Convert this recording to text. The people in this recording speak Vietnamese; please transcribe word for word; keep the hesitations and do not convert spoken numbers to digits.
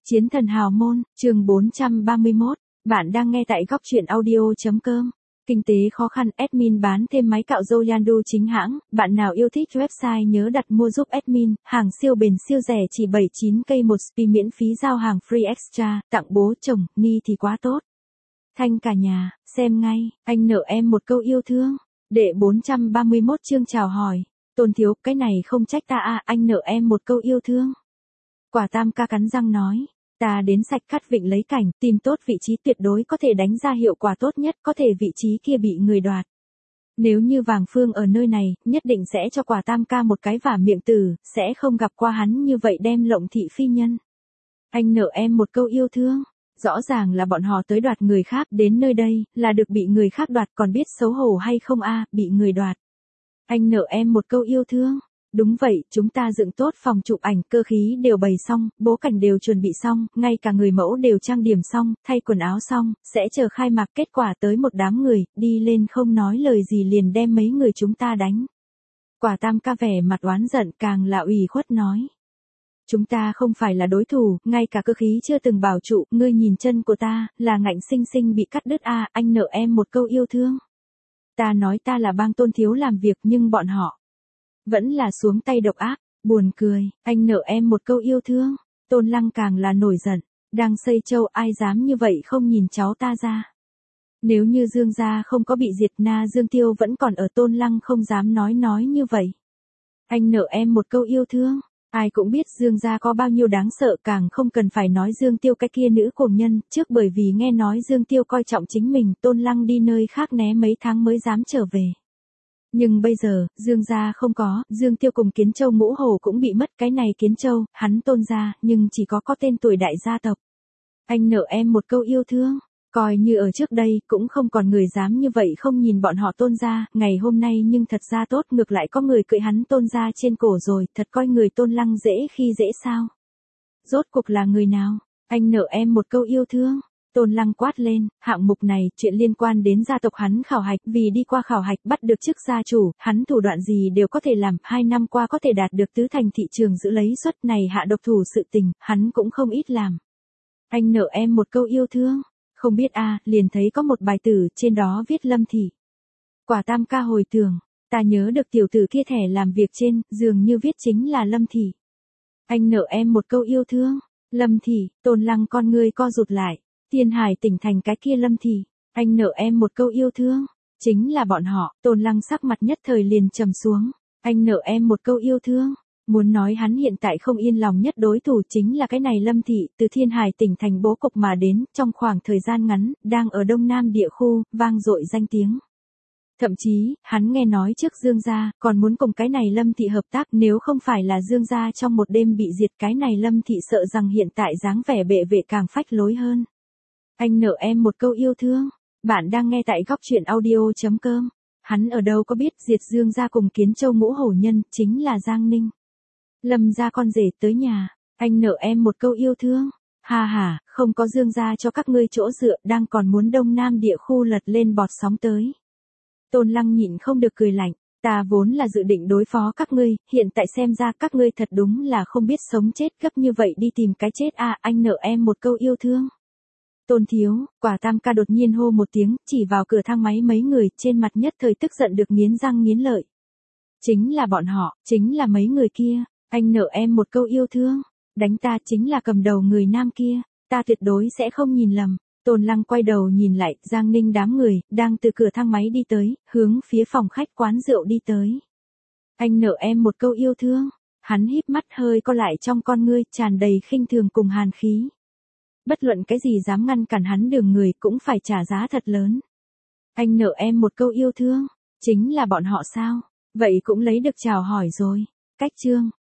Chiến thần hào môn, chương bốn trăm ba mươi mốt, bạn đang nghe tại góc truyện audio.com. Kinh tế khó khăn, admin bán thêm máy cạo râu Yandu chính hãng, bạn nào yêu thích website nhớ đặt mua giúp admin, hàng siêu bền siêu rẻ chỉ bảy mươi chín k một spi miễn phí giao hàng free extra, tặng bố chồng, ni thì quá tốt. Thanh cả nhà, xem ngay, anh nợ em một câu yêu thương. Đệ bốn trăm ba mươi mốt chương chào hỏi, Tôn thiếu, cái này không trách ta à, anh nợ em một câu yêu thương. Quả tam ca cắn răng nói. Ta đến sạch cắt vịnh lấy cảnh, tìm tốt vị trí tuyệt đối có thể đánh ra hiệu quả tốt nhất, có thể vị trí kia bị người đoạt. Nếu như Vàng Phương ở nơi này, nhất định sẽ cho quả tam ca một cái vả miệng tử, sẽ không gặp qua hắn như vậy đem lộng thị phi nhân. Anh nợ em một câu yêu thương. Rõ ràng là bọn họ tới đoạt người khác, đến nơi đây, là được bị người khác đoạt, còn biết xấu hổ hay không a, bị người đoạt. Anh nợ em một câu yêu thương. Đúng vậy, chúng ta dựng tốt phòng chụp ảnh, cơ khí đều bày xong, bố cảnh đều chuẩn bị xong, ngay cả người mẫu đều trang điểm xong, thay quần áo xong, sẽ chờ khai mạc, kết quả tới một đám người, đi lên không nói lời gì liền đem mấy người chúng ta đánh. Quả tam ca vẻ mặt oán giận, càng là ủy khuất nói. Chúng ta không phải là đối thủ, ngay cả cơ khí chưa từng bảo trụ, ngươi nhìn chân của ta, là ngạnh sinh sinh bị cắt đứt a, anh nợ em một câu yêu thương. Ta nói ta là bang Tôn thiếu làm việc nhưng bọn họ vẫn là xuống tay độc ác, buồn cười, anh nợ em một câu yêu thương. Tôn Lăng càng là nổi giận, đang xây châu ai dám như vậy không nhìn cháu ta ra. Nếu như Dương gia không có bị diệt, Na Dương Tiêu vẫn còn ở, Tôn Lăng không dám nói nói như vậy. Anh nợ em một câu yêu thương, ai cũng biết Dương gia có bao nhiêu đáng sợ, càng không cần phải nói Dương Tiêu cái kia nữ cuồng nhân, trước bởi vì nghe nói Dương Tiêu coi trọng chính mình, Tôn Lăng đi nơi khác né mấy tháng mới dám trở về. Nhưng bây giờ, Dương gia không có, Dương Tiêu cùng Kiến Châu Ngũ Hổ cũng bị mất, cái này Kiến Châu, hắn Tôn gia, nhưng chỉ có có tên tuổi đại gia tộc. Anh nợ em một câu yêu thương, coi như ở trước đây, cũng không còn người dám như vậy không nhìn bọn họ Tôn gia, ngày hôm nay nhưng thật ra tốt, ngược lại có người cưỡi hắn Tôn gia trên cổ rồi, thật coi người Tôn Lăng dễ khi dễ sao. Rốt cuộc là người nào, anh nợ em một câu yêu thương. Tôn Lăng quát lên, hạng mục này, chuyện liên quan đến gia tộc hắn khảo hạch, vì đi qua khảo hạch bắt được chức gia chủ, hắn thủ đoạn gì đều có thể làm, hai năm qua có thể đạt được tứ thành thị trường giữ lấy suất này hạ độc thủ sự tình, hắn cũng không ít làm. Anh nợ em một câu yêu thương, không biết a, à, liền thấy có một bài tử, trên đó viết Lâm Thị. Quả tam ca hồi tưởng, ta nhớ được tiểu tử kia thẻ làm việc trên, dường như viết chính là Lâm Thị. Anh nợ em một câu yêu thương, Lâm Thị, Tôn Lăng con ngươi co rụt lại. Tiên Hải tỉnh thành cái kia Lâm Thị, anh nợ em một câu yêu thương, chính là bọn họ. Tôn Lăng sắc mặt nhất thời liền trầm xuống, anh nợ em một câu yêu thương, muốn nói hắn hiện tại không yên lòng nhất đối thủ chính là cái này Lâm Thị, từ Thiên Hải tỉnh thành bố cục mà đến, trong khoảng thời gian ngắn, đang ở Đông Nam địa khu, vang dội danh tiếng. Thậm chí, hắn nghe nói trước Dương gia, còn muốn cùng cái này Lâm Thị hợp tác, nếu không phải là Dương gia trong một đêm bị diệt, cái này Lâm Thị sợ rằng hiện tại dáng vẻ bệ vệ càng phách lối hơn. Anh nợ em một câu yêu thương, bạn đang nghe tại góc truyện audio.com, hắn ở đâu có biết diệt Dương gia cùng Kiến Châu Ngũ Hổ nhân, chính là Giang Ninh. Lâm gia con rể tới nhà, anh nợ em một câu yêu thương, ha ha, không có Dương gia cho các ngươi chỗ dựa, đang còn muốn Đông Nam địa khu lật lên bọt sóng tới. Tôn Lăng nhịn không được cười lạnh, ta vốn là dự định đối phó các ngươi, hiện tại xem ra các ngươi thật đúng là không biết sống chết, gấp như vậy đi tìm cái chết à, anh nợ em một câu yêu thương. Tôn thiếu, quả tam ca đột nhiên hô một tiếng, chỉ vào cửa thang máy mấy người, trên mặt nhất thời tức giận được nghiến răng nghiến lợi. Chính là bọn họ, chính là mấy người kia, anh nợ em một câu yêu thương, đánh ta chính là cầm đầu người nam kia, ta tuyệt đối sẽ không nhìn lầm. Tôn Lăng quay đầu nhìn lại, Giang Ninh đám người, đang từ cửa thang máy đi tới, hướng phía phòng khách quán rượu đi tới. Anh nợ em một câu yêu thương, hắn híp mắt hơi co lại trong con ngươi, tràn đầy khinh thường cùng hàn khí. Bất luận cái gì dám ngăn cản hắn đường người cũng phải trả giá thật lớn. Anh nợ em một câu yêu thương, chính là bọn họ sao, vậy cũng lấy được chào hỏi rồi. Cách chương,